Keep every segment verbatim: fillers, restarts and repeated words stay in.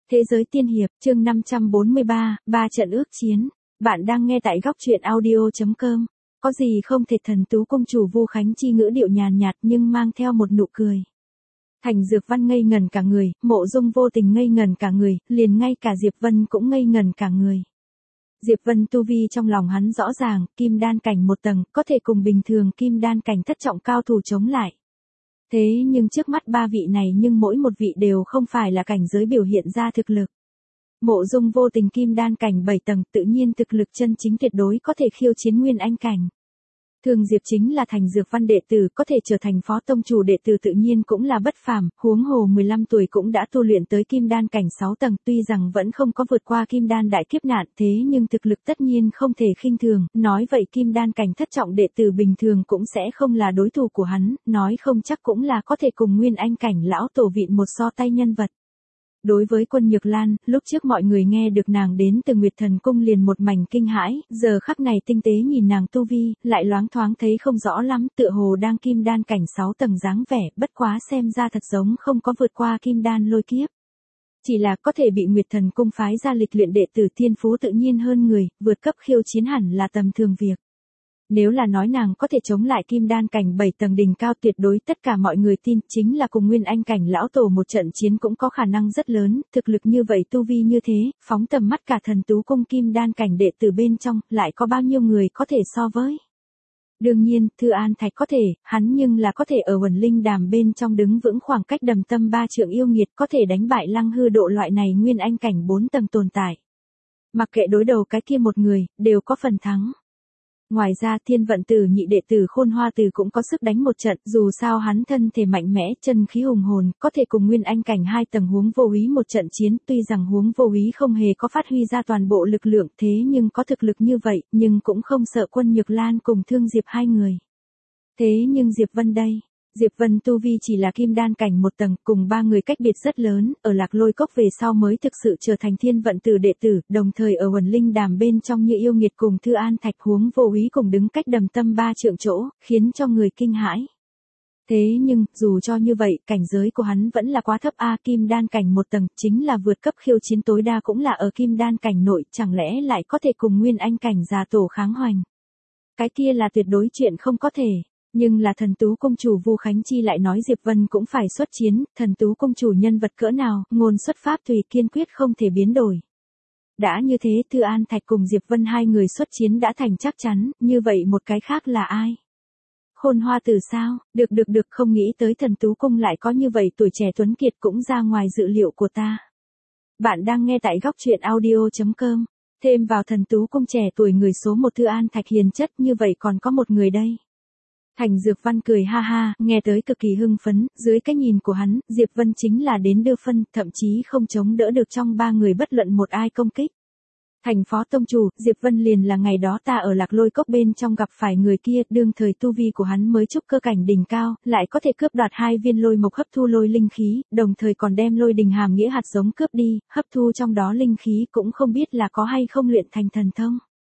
Thế giới tiên hiệp, chương năm trăm bốn mươi ba, ba trận ước chiến. Bạn đang nghe tại góc truyện audio chấm com. Có gì không thể, thần tú công chủ Vu Khánh Chi ngữ điệu nhàn nhạt nhưng mang theo một nụ cười. Thành Dược Văn ngây ngần cả người, Mộ Dung vô tình ngây ngần cả người, liền ngay cả Diệp Vân cũng ngây ngần cả người. Diệp Vân tu vi trong lòng hắn rõ ràng, kim đan cảnh một tầng, có thể cùng bình thường kim đan cảnh thất trọng cao thủ chống lại. Thế nhưng trước mắt ba vị này nhưng mỗi một vị đều không phải là cảnh giới biểu hiện ra thực lực. Mộ Dung vô tình kim đan cảnh bảy tầng, tự nhiên thực lực chân chính tuyệt đối có thể khiêu chiến nguyên anh cảnh. Thường Diệp chính là Thành Dược Văn đệ tử, có thể trở thành phó tông chủ đệ tử tự nhiên cũng là bất phàm, huống hồ mười lăm tuổi cũng đã tu luyện tới kim đan cảnh sáu tầng, tuy rằng vẫn không có vượt qua kim đan đại kiếp nạn, thế nhưng thực lực tất nhiên không thể khinh thường, nói vậy kim đan cảnh thất trọng đệ tử bình thường cũng sẽ không là đối thủ của hắn, nói không chắc cũng là có thể cùng nguyên anh cảnh lão tổ vịn một so tay nhân vật. Đối với Quân Nhược Lan, lúc trước mọi người nghe được nàng đến từ Nguyệt Thần Cung liền một mảnh kinh hãi, giờ khắc này tinh tế nhìn nàng tu vi, lại loáng thoáng thấy không rõ lắm, tựa hồ đang kim đan cảnh sáu tầng dáng vẻ, bất quá xem ra thật giống không có vượt qua kim đan lôi kiếp. Chỉ là có thể bị Nguyệt Thần Cung phái ra lịch luyện đệ tử thiên phú tự nhiên hơn người, vượt cấp khiêu chiến hẳn là tầm thường việc. Nếu là nói nàng có thể chống lại kim đan cảnh bảy tầng đỉnh cao, tuyệt đối tất cả mọi người tin, chính là cùng nguyên anh cảnh lão tổ một trận chiến cũng có khả năng rất lớn, thực lực như vậy tu vi như thế, phóng tầm mắt cả thần tú cung kim đan cảnh đệ tử bên trong, lại có bao nhiêu người có thể so với. Đương nhiên, Thư An Thạch có thể, hắn nhưng là có thể ở Uẩn Linh Đàm bên trong đứng vững khoảng cách đầm tâm ba trượng yêu nghiệt, có thể đánh bại Lăng Hư Độ loại này nguyên anh cảnh bốn tầng tồn tại. Mặc kệ đối đầu cái kia một người, đều có phần thắng. Ngoài ra Thiên Vận Tử nhị đệ tử Khôn Hoa Tử cũng có sức đánh một trận, dù sao hắn thân thể mạnh mẽ, chân khí hùng hồn, có thể cùng nguyên anh cảnh hai tầng Huống Vô Úy một trận chiến, tuy rằng Huống Vô Úy không hề có phát huy ra toàn bộ lực lượng, thế nhưng có thực lực như vậy, nhưng cũng không sợ Quân Nhược Lan cùng Thương Diệp hai người. Thế nhưng Diệp Vân đây, Diệp Vân tu vi chỉ là kim đan cảnh một tầng, cùng ba người cách biệt rất lớn, ở Lạc Lôi Cốc về sau mới thực sự trở thành Thiên Vận Tử đệ tử, đồng thời ở Uẩn Linh Đàm bên trong như yêu nghiệt cùng Thư An Thạch Huống Vô Úy cùng đứng cách đầm tâm ba trượng chỗ, khiến cho người kinh hãi. Thế nhưng, dù cho như vậy, cảnh giới của hắn vẫn là quá thấp a, kim đan cảnh một tầng, chính là vượt cấp khiêu chiến tối đa cũng là ở kim đan cảnh nội, chẳng lẽ lại có thể cùng nguyên anh cảnh già tổ kháng hoành. Cái kia là tuyệt đối chuyện không có thể. Nhưng là thần tú công chủ Vu Khánh Chi lại nói Diệp Vân cũng phải xuất chiến, thần tú công chủ nhân vật cỡ nào, ngôn xuất pháp tùy, kiên quyết không thể biến đổi. Đã như thế, Thư An Thạch cùng Diệp Vân hai người xuất chiến đã thành chắc chắn, như vậy một cái khác là ai? Khôn Hoa Tử sao? Được được được, không nghĩ tới thần tú cung lại có như vậy tuổi trẻ tuấn kiệt, cũng ra ngoài dự liệu của ta. Bạn đang nghe tại góc truyện audio chấm com. Thêm vào thần tú cung trẻ tuổi người số một Thư An Thạch hiền chất, như vậy còn có một người đây. Thành Dược Văn cười ha ha, nghe tới cực kỳ hưng phấn, dưới cái nhìn của hắn, Diệp Vân chính là đến đưa phân, thậm chí không chống đỡ được trong ba người bất luận một ai công kích. Thành phó tông chủ, Diệp Vân liền là ngày đó ta ở Lạc Lôi Cốc bên trong gặp phải người kia, đương thời tu vi của hắn mới trúc cơ cảnh đỉnh cao, lại có thể cướp đoạt hai viên lôi mộc hấp thu lôi linh khí, đồng thời còn đem lôi đình hàm nghĩa hạt giống cướp đi, hấp thu trong đó linh khí, cũng không biết là có hay không luyện thành thần thông.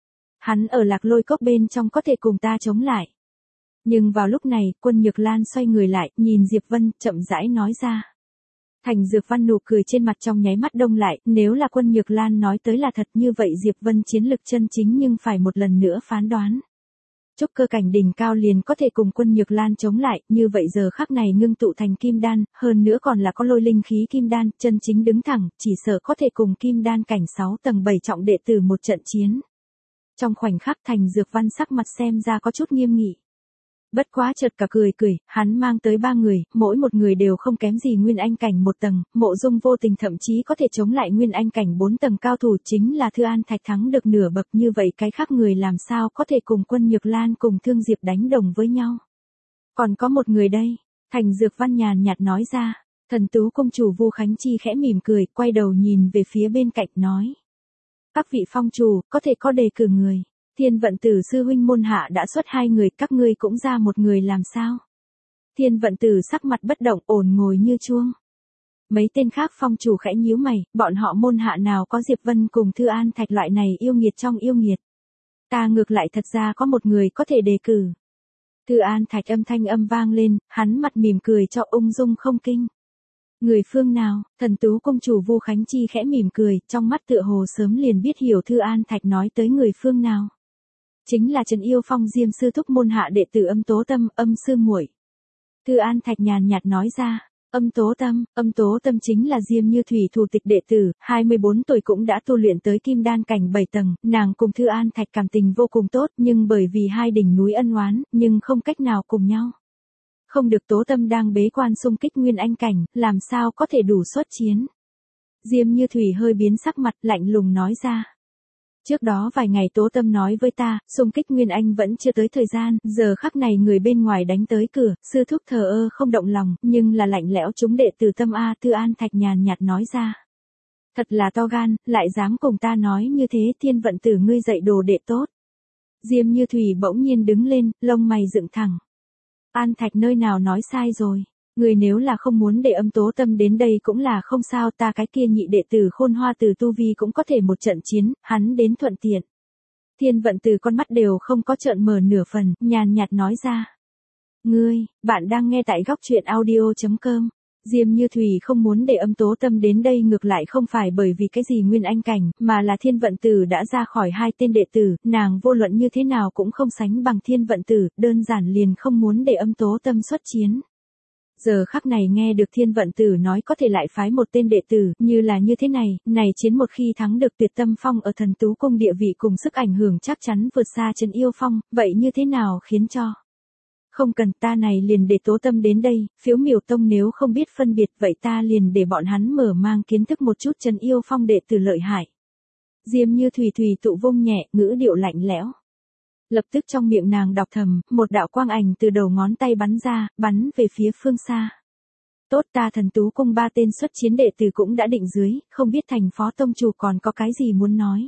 Hắn ở Lạc Lôi Cốc bên trong có thể cùng ta chống lại. Nhưng vào lúc này, Quân Nhược Lan xoay người lại, nhìn Diệp Vân, chậm rãi nói ra. Thành Dược Văn nụ cười trên mặt trong nháy mắt đông lại, nếu là Quân Nhược Lan nói tới là thật, như vậy Diệp Vân chiến lực chân chính nhưng phải một lần nữa phán đoán. Trúc cơ cảnh đỉnh cao liền có thể cùng Quân Nhược Lan chống lại, như vậy giờ khắc này ngưng tụ thành kim đan, hơn nữa còn là có lôi linh khí kim đan, chân chính đứng thẳng, chỉ sợ có thể cùng kim đan cảnh sáu tầng bảy trọng đệ tử một trận chiến. Trong khoảnh khắc Thành Dược Văn sắc mặt xem ra có chút nghiêm nghị. Bất quá chợt cả cười cười, hắn mang tới ba người, mỗi một người đều không kém gì nguyên anh cảnh một tầng, Mộ Dung vô tình thậm chí có thể chống lại nguyên anh cảnh bốn tầng cao thủ, chính là Thư An Thạch thắng được nửa bậc, như vậy cái khác người làm sao có thể cùng Quân Nhược Lan cùng Thương Diệp đánh đồng với nhau. Còn có một người đây, Thành Dược Văn nhàn nhạt nói ra, thần tú công chủ Vu Khánh Chi khẽ mỉm cười, quay đầu nhìn về phía bên cạnh nói. Các vị phong chủ, có thể có đề cử người. Thiên Vận Tử sư huynh môn hạ đã xuất hai người, các ngươi cũng ra một người làm sao? Thiên Vận Tử sắc mặt bất động, ổn ngồi như chuông. Mấy tên khác phong chủ khẽ nhíu mày, bọn họ môn hạ nào có Diệp Vân cùng Thư An Thạch loại này yêu nghiệt trong yêu nghiệt. Ta ngược lại thật ra có một người có thể đề cử. Thư An Thạch âm thanh âm vang lên, hắn mặt mỉm cười cho ung dung không kinh. Người phương nào? Thần tú công chủ Vu Khánh Chi khẽ mỉm cười, trong mắt tựa hồ sớm liền biết hiểu Thư An Thạch nói tới người phương nào. Chính là Trấn Yêu Phong Diêm sư thúc môn hạ đệ tử Âm Tố Tâm, Âm sư muội. Thư An Thạch nhàn nhạt nói ra. Âm Tố Tâm, Âm Tố Tâm chính là Diêm Như Thủy thủ tịch đệ tử, hai mươi bốn tuổi cũng đã tu luyện tới kim đan cảnh bảy tầng, nàng cùng Thư An Thạch cảm tình vô cùng tốt, nhưng bởi vì hai đỉnh núi ân oán, nhưng không cách nào cùng nhau. Không được Tố Tâm đang bế quan xung kích nguyên anh cảnh, làm sao có thể đủ xuất chiến. Diêm Như Thủy hơi biến sắc mặt, lạnh lùng nói ra. Trước đó vài ngày Tố Tâm nói với ta, xung kích Nguyên Anh vẫn chưa tới thời gian, giờ khắc này người bên ngoài đánh tới cửa, sư thúc thờ ơ không động lòng, nhưng là lạnh lẽo chúng đệ tử Tâm A. Thư An Thạch nhàn nhạt nói ra. Thật là to gan, lại dám cùng ta nói như thế, Thiên Vận Tử ngươi dạy đồ đệ tốt. Diêm Như Thủy bỗng nhiên đứng lên, lông mày dựng thẳng. An Thạch nơi nào nói sai rồi. Người nếu là không muốn để Âm Tố Tâm đến đây cũng là không sao, ta cái kia nhị đệ tử Khôn Hoa Tử tu vi cũng có thể một trận chiến, hắn đến thuận tiện. Thiên Vận Tử con mắt đều không có trợn mở nửa phần, nhàn nhạt nói ra. Ngươi, bạn đang nghe tại góc truyện audio chấm com. Diêm Như Thủy không muốn để Âm Tố Tâm đến đây ngược lại không phải bởi vì cái gì nguyên anh cảnh, mà là Thiên Vận Tử đã ra khỏi hai tên đệ tử, nàng vô luận như thế nào cũng không sánh bằng Thiên Vận Tử, đơn giản liền không muốn để Âm Tố Tâm xuất chiến. Giờ khắc này nghe được Thiên Vận Tử nói có thể lại phái một tên đệ tử, như là như thế này, này chiến một khi thắng được Tuyệt Tâm Phong ở Thần Tú Cung địa vị cùng sức ảnh hưởng chắc chắn vượt xa Trấn Yêu Phong, vậy như thế nào khiến cho? Không cần, ta này liền để Tố Tâm đến đây, Phiếu Miểu Tông nếu không biết phân biệt vậy ta liền để bọn hắn mở mang kiến thức một chút Trấn Yêu Phong đệ tử lợi hại. Diêm Như Thủy thủy tụ vung nhẹ, ngữ điệu lạnh lẽo. Lập tức trong miệng nàng đọc thầm, một đạo quang ảnh từ đầu ngón tay bắn ra, bắn về phía phương xa. Tốt, ta Thần Tú Cung ba tên xuất chiến đệ tử cũng đã định dưới, không biết Thành Phó Tông Chủ còn có cái gì muốn nói.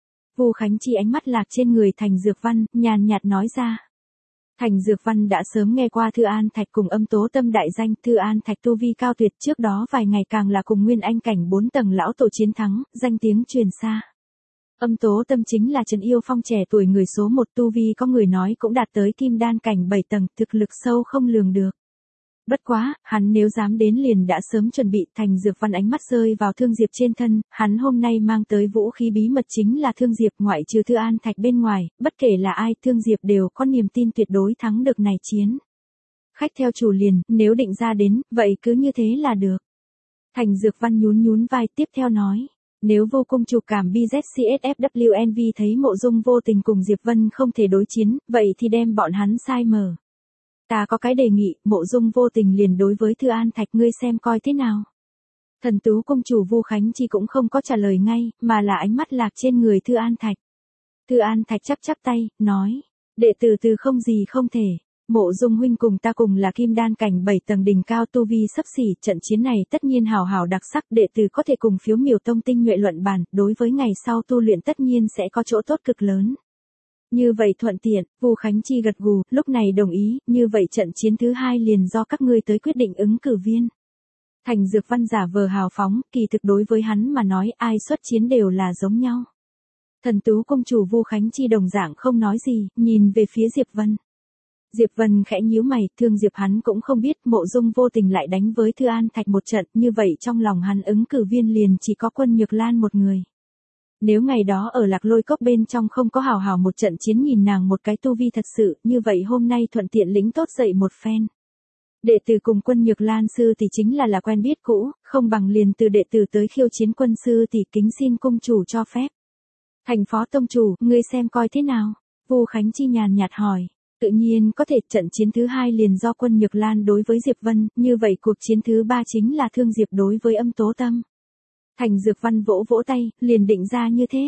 Vu Khánh Chi ánh mắt lạc trên người Thành Dược Văn, nhàn nhạt nói ra. Thành Dược Văn đã sớm nghe qua Thư An Thạch cùng Âm Tố Tâm đại danh, Thư An Thạch tu vi cao tuyệt, trước đó vài ngày càng là cùng nguyên anh cảnh bốn tầng lão tổ chiến thắng, danh tiếng truyền xa. Âm Tố Tâm chính là Trấn Yêu Phong trẻ tuổi người số một, tu vi có người nói cũng đạt tới kim đan cảnh bảy tầng, thực lực sâu không lường được. Bất quá, hắn nếu dám đến liền đã sớm chuẩn bị. Thành Dược Văn ánh mắt rơi vào Thương Diệp trên thân, hắn hôm nay mang tới vũ khí bí mật chính là Thương Diệp, ngoại trừ Thư An Thạch bên ngoài, bất kể là ai, Thương Diệp đều có niềm tin tuyệt đối thắng được này chiến. Khách theo chủ liền, nếu định ra đến, vậy cứ như thế là được. Thành Dược Văn nhún nhún vai tiếp theo nói. Nếu Vô Cung chủ cảm bê zét xê ét ép vê en vê thấy Mộ Dung Vô Tình cùng Diệp Vân không thể đối chiến, vậy thì đem bọn hắn sai mở. Ta có cái đề nghị, Mộ Dung Vô Tình liền đối với Thư An Thạch, ngươi xem coi thế nào. Thần Tú Cung chủ Vu Khánh Chi cũng không có trả lời ngay, mà là ánh mắt lạc trên người Thư An Thạch. Thư An Thạch chắp chắp tay, nói, đệ tử từ không gì không thể. Mộ Dung huynh cùng ta cùng là kim đan cảnh bảy tầng đỉnh cao tu vi sấp xỉ, trận chiến này tất nhiên hào hào đặc sắc, đệ tử có thể cùng Phiếu Miểu Tông tinh nhuệ luận bàn, đối với ngày sau tu luyện tất nhiên sẽ có chỗ tốt cực lớn. Như vậy thuận tiện, Vu Khánh Chi gật gù, lúc này đồng ý, như vậy trận chiến thứ hai liền do các ngươi tới quyết định ứng cử viên. Thành Dược Văn giả vờ hào phóng, kỳ thực đối với hắn mà nói ai xuất chiến đều là giống nhau. Thần Tú Cung chủ Vu Khánh Chi đồng dạng không nói gì, nhìn về phía Diệp Vân. Diệp Vân khẽ nhíu mày, Thương Diệp hắn cũng không biết Mộ Dung Vô Tình lại đánh với Thư An Thạch một trận, như vậy trong lòng hắn ứng cử viên liền chỉ có Quân Nhược Lan một người. Nếu ngày đó ở Lạc Lôi Cốc bên trong không có hào hào một trận chiến nhìn nàng một cái tu vi thật sự, như vậy hôm nay thuận tiện lĩnh tốt dậy một phen. Đệ tử cùng Quân Nhược Lan sư thì chính là là quen biết cũ, không bằng liền từ đệ tử tới khiêu chiến quân sư thì kính xin cung chủ cho phép. Thành Phó Tông Chủ, ngươi xem coi thế nào? Vu Khánh Chi nhàn nhạt hỏi. Tự nhiên có thể, trận chiến thứ hai liền do Quân Nhược Lan đối với Diệp Vân, như vậy cuộc chiến thứ ba chính là Thương Diệp đối với Âm Tố Tâm. Thành Dược Văn vỗ vỗ tay, liền định ra như thế.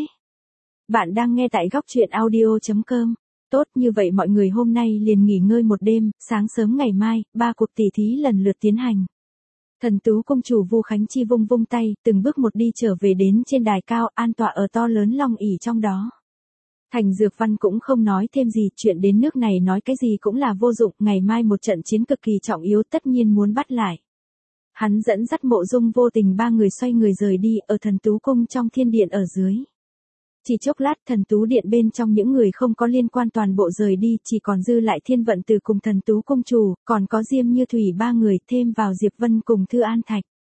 Bạn đang nghe tại góc truyện audio chấm com. Tốt, như vậy mọi người hôm nay liền nghỉ ngơi một đêm, sáng sớm ngày mai, ba cuộc tỉ thí lần lượt tiến hành. Thần Tú Cung chủ Vu Khánh Chi vung vung tay, từng bước một đi trở về đến trên đài cao, an tọa ở to lớn long ỷ trong đó. Thành Dược Văn cũng không nói thêm gì, chuyện đến nước này nói cái gì cũng là vô dụng, ngày mai một trận chiến cực kỳ trọng yếu tất nhiên muốn bắt lại. Hắn dẫn dắt Mộ Dung Vô Tình ba người xoay người rời đi, ở Thần Tú Cung trong thiên điện ở dưới. Chỉ chốc lát Thần Tú Điện bên trong những người không có liên quan toàn bộ rời đi, chỉ còn dư lại Thiên Vận Tử cùng Thần Tú Cung chủ, còn có Diêm Như Thủy ba người, thêm vào Diệp Vân cùng Thư An Thạch.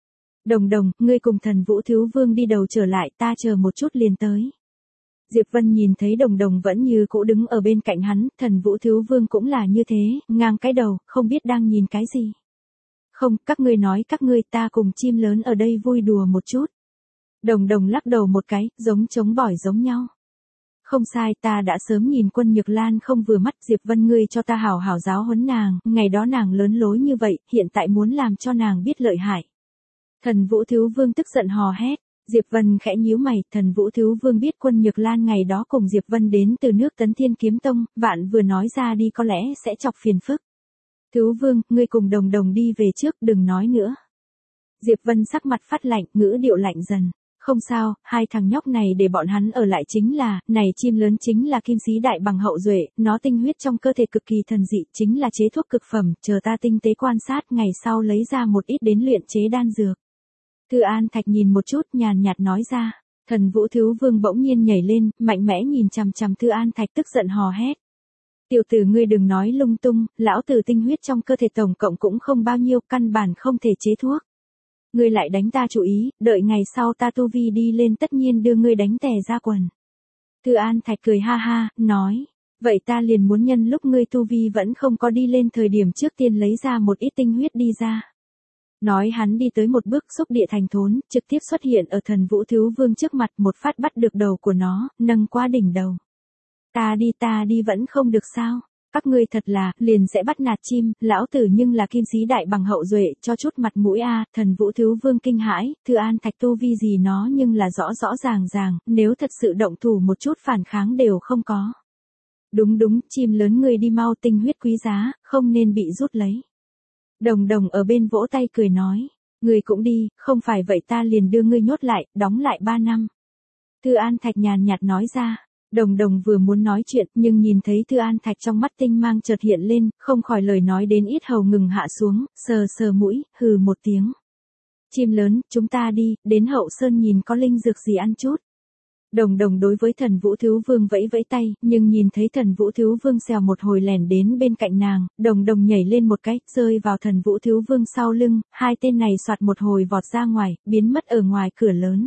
Đồng đồng, ngươi cùng thần vũ thiếu vương đi đầu trở lại, ta chờ một chút liền tới. Diệp Vân nhìn thấy đồng đồng vẫn như cũ đứng ở bên cạnh hắn, thần vũ thiếu vương cũng là như thế, ngang cái đầu, không biết đang nhìn cái gì. Không, các ngươi nói các ngươi, ta cùng chim lớn ở đây vui đùa một chút. Đồng đồng lắc đầu một cái, giống trống bỏi giống nhau. Không sai, ta đã sớm nhìn Quân Nhược Lan không vừa mắt, Diệp Vân ngươi cho ta hảo hảo giáo huấn nàng, ngày đó nàng lớn lối như vậy, hiện tại muốn làm cho nàng biết lợi hại. Thần Vũ Thiếu Vương tức giận hò hét, Diệp Vân khẽ nhíu mày, Thần Vũ Thiếu Vương biết Quân Nhược Lan ngày đó cùng Diệp Vân đến từ nước Tấn Thiên Kiếm Tông, vạn vừa nói ra đi có lẽ sẽ chọc phiền phức. Thiếu Vương, ngươi cùng đồng đồng đi về trước, đừng nói nữa. Diệp Vân sắc mặt phát lạnh, ngữ điệu lạnh dần. Không sao, hai thằng nhóc này để bọn hắn ở lại chính là, này chim lớn chính là kim sĩ đại bằng hậu duệ, nó tinh huyết trong cơ thể cực kỳ thần dị, chính là chế thuốc cực phẩm, chờ ta tinh tế quan sát, ngày sau lấy ra một ít đến luyện chế đan dược. Thư An Thạch nhìn một chút, nhàn nhạt nói ra. Thần Vũ Thiếu Vương bỗng nhiên nhảy lên, mạnh mẽ nhìn chằm chằm Thư An Thạch tức giận hò hét. Tiểu tử ngươi đừng nói lung tung, lão tử tinh huyết trong cơ thể tổng cộng cũng không bao nhiêu, căn bản không thể chế thuốc. Ngươi lại đánh ta chủ ý, đợi ngày sau ta tu vi đi lên tất nhiên đưa ngươi đánh tè ra quần. Thư An Thạch cười ha ha, nói, vậy ta liền muốn nhân lúc ngươi tu vi vẫn không có đi lên thời điểm trước tiên lấy ra một ít tinh huyết đi ra. Nói hắn đi tới một bước xúc địa thành thốn, trực tiếp xuất hiện ở Thần Vũ Thiếu Vương trước mặt, một phát bắt được đầu của nó, nâng qua đỉnh đầu. Ta đi ta đi vẫn không được sao? Các ngươi thật là, liền sẽ bắt nạt chim, lão tử nhưng là kim sĩ đại bằng hậu duệ, cho chút mặt mũi a. Thần Vũ Thiếu Vương kinh hãi, Thư An Thạch tu vi gì nó nhưng là rõ rõ ràng ràng, nếu thật sự động thủ một chút phản kháng đều không có. Đúng đúng, chim lớn ngươi đi mau, tinh huyết quý giá, không nên bị rút lấy. Đồng đồng ở bên vỗ tay cười nói, ngươi cũng đi, không phải vậy ta liền đưa ngươi nhốt lại, đóng lại ba năm. Thư An Thạch nhàn nhạt nói ra. Đồng đồng vừa muốn nói chuyện, nhưng nhìn thấy Thư An Thạch trong mắt tinh mang chợt hiện lên, không khỏi lời nói đến ít hầu ngừng hạ xuống, sờ sờ mũi, hừ một tiếng. Chim lớn, chúng ta đi, đến hậu sơn nhìn có linh dược gì ăn chút. Đồng đồng đối với Thần Vũ Thiếu Vương vẫy vẫy tay, nhưng nhìn thấy Thần Vũ Thiếu Vương xèo một hồi lẻn đến bên cạnh nàng, đồng đồng nhảy lên một cái, rơi vào Thần Vũ Thiếu Vương sau lưng, hai tên này soạt một hồi vọt ra ngoài, biến mất ở ngoài cửa lớn.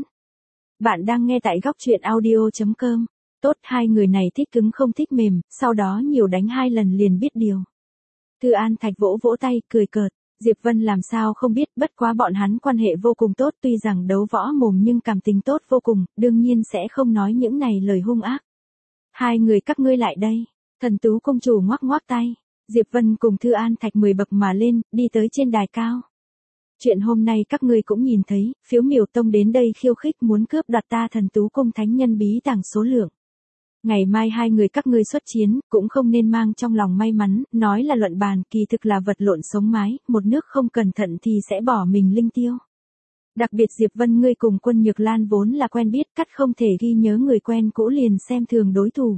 Bạn đang nghe tại góc truyện audio chấm com. Tốt, hai người này thích cứng không thích mềm, sau đó nhiều đánh hai lần liền biết điều. Thư An Thạch vỗ vỗ tay, cười cợt, Diệp Vân làm sao không biết, bất quá bọn hắn quan hệ vô cùng tốt, tuy rằng đấu võ mồm nhưng cảm tình tốt vô cùng, đương nhiên sẽ không nói những này lời hung ác. Hai người các ngươi lại đây, Thần Tú công chủ ngoắc ngoắc tay, Diệp Vân cùng Thư An Thạch mười bậc mà lên, đi tới trên đài cao. Chuyện hôm nay các ngươi cũng nhìn thấy, Phiếu Miểu Tông đến đây khiêu khích muốn cướp đoạt ta Thần Tú cung thánh nhân bí tàng số lượng. Ngày mai hai người các ngươi xuất chiến, cũng không nên mang trong lòng may mắn, nói là luận bàn, kỳ thực là vật lộn sống mái, một nước không cẩn thận thì sẽ bỏ mình linh tiêu. Đặc biệt Diệp Vân ngươi cùng Quân Nhược Lan vốn là quen biết, cắt không thể ghi nhớ người quen cũ liền xem thường đối thủ.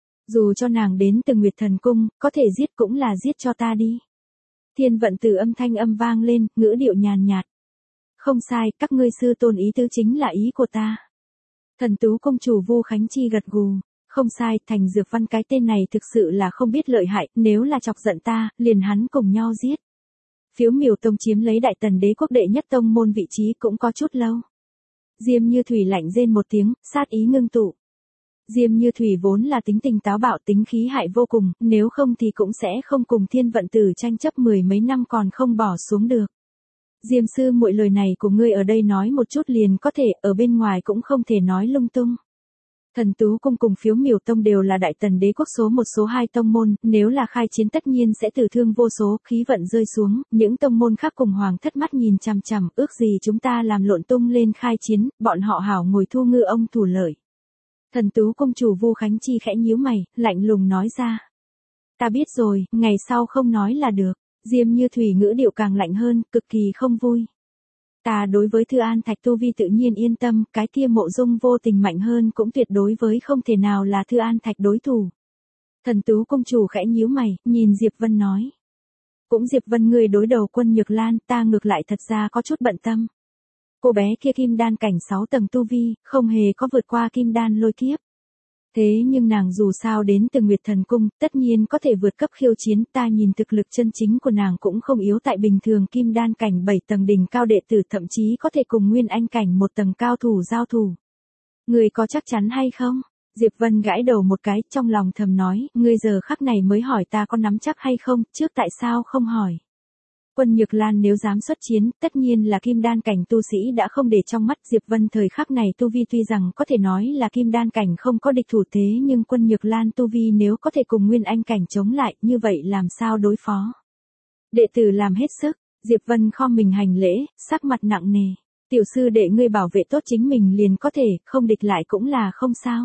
Dù cho nàng đến từ Nguyệt Thần Cung, có thể giết cũng là giết cho ta đi. Thiên vận tử âm thanh âm vang lên, ngữ điệu nhàn nhạt. Không sai, các ngươi sư tôn ý tứ chính là ý của ta. Thần Tú công chủ Vu Khánh Chi gật gù. Không sai, Thành Dược Văn cái tên này thực sự là không biết lợi hại, nếu là chọc giận ta, liền hắn cùng nhau giết. Phiếu Miểu Tông chiếm lấy Đại Tần Đế quốc đệ nhất tông môn vị trí cũng có chút lâu. Diêm Như Thủy lạnh rên một tiếng, sát ý ngưng tụ. Diêm Như Thủy vốn là tính tình táo bạo, tính khí hại vô cùng, nếu không thì cũng sẽ không cùng Thiên Vận Tử tranh chấp mười mấy năm còn không bỏ xuống được. Diêm sư muội lời này của ngươi ở đây nói một chút liền có thể, ở bên ngoài cũng không thể nói lung tung. Thần Tú cung cùng Phiếu Miểu Tông đều là Đại Tần Đế quốc số một số hai tông môn, nếu là khai chiến tất nhiên sẽ tử thương vô số, khí vận rơi xuống, những tông môn khác cùng hoàng thất mắt nhìn chằm chằm, ước gì chúng ta làm lộn tung lên khai chiến, bọn họ hảo ngồi thu ngư ông thủ lợi. Thần Tú công chủ Vu Khánh Chi khẽ nhíu mày, lạnh lùng nói ra. Ta biết rồi, ngày sau không nói là được. Diêm Như Thủy ngữ điệu càng lạnh hơn, cực kỳ không vui. Ta đối với Thư An Thạch tu vi tự nhiên yên tâm, cái kia Mộ Dung vô tình mạnh hơn cũng tuyệt đối với không thể nào là Thư An Thạch đối thủ. Thần Tú công chủ khẽ nhíu mày, nhìn Diệp Vân nói. Cũng Diệp Vân người đối đầu Quân Nhược Lan, ta ngược lại thật ra có chút bận tâm. Cô bé kia kim đan cảnh sáu tầng tu vi, không hề có vượt qua kim đan lôi kiếp. Thế nhưng nàng dù sao đến từ Nguyệt Thần Cung, tất nhiên có thể vượt cấp khiêu chiến, ta nhìn thực lực chân chính của nàng cũng không yếu tại bình thường kim đan cảnh bảy tầng đỉnh cao đệ tử, thậm chí có thể cùng Nguyên Anh cảnh một tầng cao thủ giao thủ. Người có chắc chắn hay không? Diệp Vân gãi đầu một cái, trong lòng thầm nói, ngươi giờ khắc này mới hỏi ta có nắm chắc hay không, trước tại sao không hỏi. Quân Nhược Lan nếu dám xuất chiến, tất nhiên là kim đan cảnh tu sĩ đã không để trong mắt. Diệp Vân thời khắc này tu vi tuy rằng có thể nói là kim đan cảnh không có địch thủ, thế nhưng Quân Nhược Lan tu vi nếu có thể cùng Nguyên Anh cảnh chống lại, như vậy làm sao đối phó. Đệ tử làm hết sức, Diệp Vân khom mình hành lễ, sắc mặt nặng nề. Tiểu sư đệ ngươi bảo vệ tốt chính mình liền có thể, không địch lại cũng là không sao.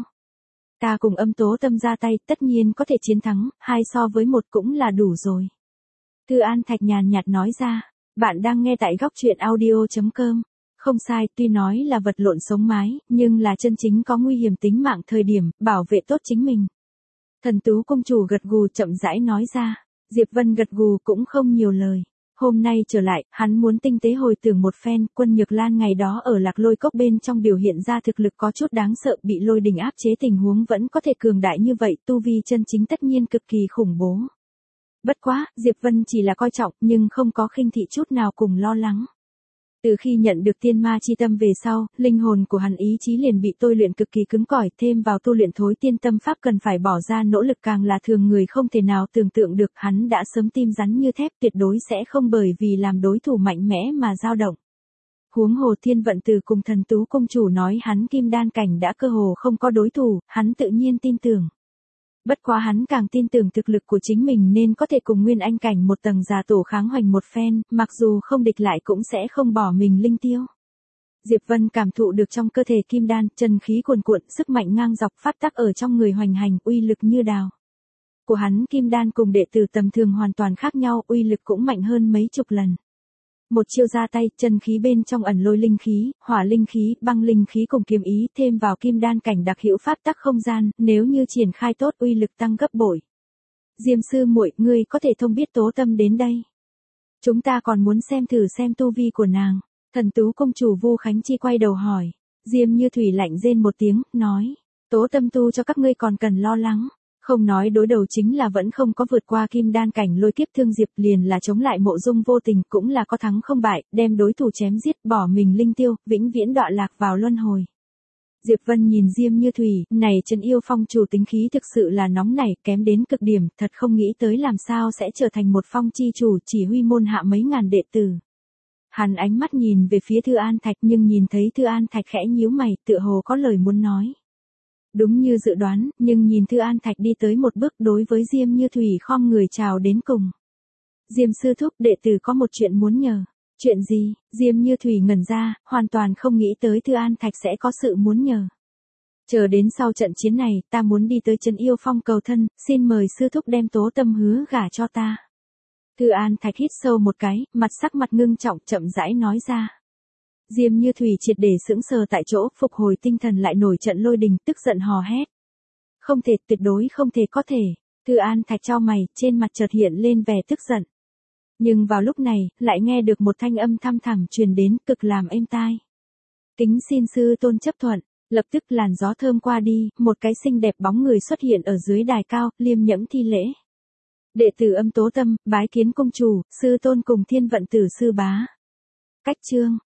Ta cùng Âm Tố Tâm ra tay, tất nhiên có thể chiến thắng, hai so với một cũng là đủ rồi. Thư An Thạch nhàn nhạt nói ra, bạn đang nghe tại góc truyện audio chấm com. Không sai, tuy nói là vật lộn sống mái, nhưng là chân chính có nguy hiểm tính mạng thời điểm, bảo vệ tốt chính mình. Thần Tú Cung chủ gật gù chậm rãi nói ra, Diệp Vân gật gù cũng không nhiều lời. Hôm nay trở lại, hắn muốn tinh tế hồi tưởng một phen, Quân Nhược Lan ngày đó ở Lạc Lôi Cốc bên trong biểu hiện ra thực lực có chút đáng sợ, bị lôi đình áp chế tình huống vẫn có thể cường đại như vậy, tu vi chân chính tất nhiên cực kỳ khủng bố. Bất quá, Diệp Vân chỉ là coi trọng, nhưng không có khinh thị chút nào cùng lo lắng. Từ khi nhận được tiên ma chi tâm về sau, linh hồn của hắn ý chí liền bị tôi luyện cực kỳ cứng cỏi, thêm vào tu luyện thối tiên tâm pháp cần phải bỏ ra nỗ lực càng là thường người không thể nào tưởng tượng được, hắn đã sớm tim rắn như thép, tuyệt đối sẽ không bởi vì làm đối thủ mạnh mẽ mà dao động. Huống hồ Thiên Vận Tử cùng Thần Tú Cung chủ nói hắn kim đan cảnh đã cơ hồ không có đối thủ, hắn tự nhiên tin tưởng. Bất quá hắn càng tin tưởng thực lực của chính mình nên có thể cùng Nguyên Anh cảnh một tầng giả tổ kháng hoành một phen, mặc dù không địch lại cũng sẽ không bỏ mình linh tiêu. Diệp Vân cảm thụ được trong cơ thể kim đan, chân khí cuồn cuộn, sức mạnh ngang dọc phát tác ở trong người hoành hành, uy lực như đào. Của hắn kim đan cùng đệ tử tầm thường hoàn toàn khác nhau, uy lực cũng mạnh hơn mấy chục lần. Một chiêu ra tay, chân khí bên trong ẩn lôi linh khí, hỏa linh khí, băng linh khí cùng kiếm ý, thêm vào kim đan cảnh đặc hữu pháp tắc không gian, nếu như triển khai tốt uy lực tăng gấp bội. Diêm sư muội, ngươi có thể thông biết Tố Tâm đến đây. Chúng ta còn muốn xem thử xem tu vi của nàng. Thần Tú Cung chủ Vu Khánh Chi quay đầu hỏi. Diêm Như Thủy lạnh rên một tiếng, nói. Tố Tâm tu cho các ngươi còn cần lo lắng. Không nói đối đầu chính là vẫn không có vượt qua kim đan cảnh lôi kiếp thương Diệp, liền là chống lại Mộ Dung vô tình cũng là có thắng không bại, đem đối thủ chém giết, bỏ mình linh tiêu, vĩnh viễn đọa lạc vào luân hồi. Diệp Vân nhìn Diêm Như Thủy, này Trấn Yêu Phong chủ tính khí thực sự là nóng nảy, kém đến cực điểm, thật không nghĩ tới làm sao sẽ trở thành một phong chi chủ, chỉ huy môn hạ mấy ngàn đệ tử. Hắn ánh mắt nhìn về phía Thư An Thạch, nhưng nhìn thấy Thư An Thạch khẽ nhíu mày, tựa hồ có lời muốn nói. Đúng như dự đoán, nhưng nhìn Thư An Thạch đi tới một bước, đối với Diêm Như Thủy khom người chào đến cùng. Diêm sư thúc, đệ tử có một chuyện muốn nhờ. Chuyện gì? Diêm Như Thủy ngẩn ra, hoàn toàn không nghĩ tới Thư An Thạch sẽ có sự muốn nhờ. Chờ đến sau trận chiến này, ta muốn đi tới Trấn Yêu Phong cầu thân, xin mời sư thúc đem Tố Tâm hứa gả cho ta. Thư An Thạch hít sâu một cái, mặt sắc mặt ngưng trọng, chậm rãi nói ra. Diêm Như Thủy triệt để sững sờ tại chỗ, phục hồi tinh thần lại nổi trận lôi đình, tức giận hò hét. Không thể, tuyệt đối không thể có thể. Thư An Thạch chau mày, trên mặt chợt hiện lên vẻ tức giận. Nhưng vào lúc này, lại nghe được một thanh âm thăm thẳm truyền đến, cực làm êm tai. Kính xin sư tôn chấp thuận, lập tức làn gió thơm qua đi, một cái xinh đẹp bóng người xuất hiện ở dưới đài cao, liêm nhẫm thi lễ. Đệ tử Âm Tố Tâm, bái kiến cung chủ, sư tôn cùng Thiên Vận Tử sư bá. Cách chương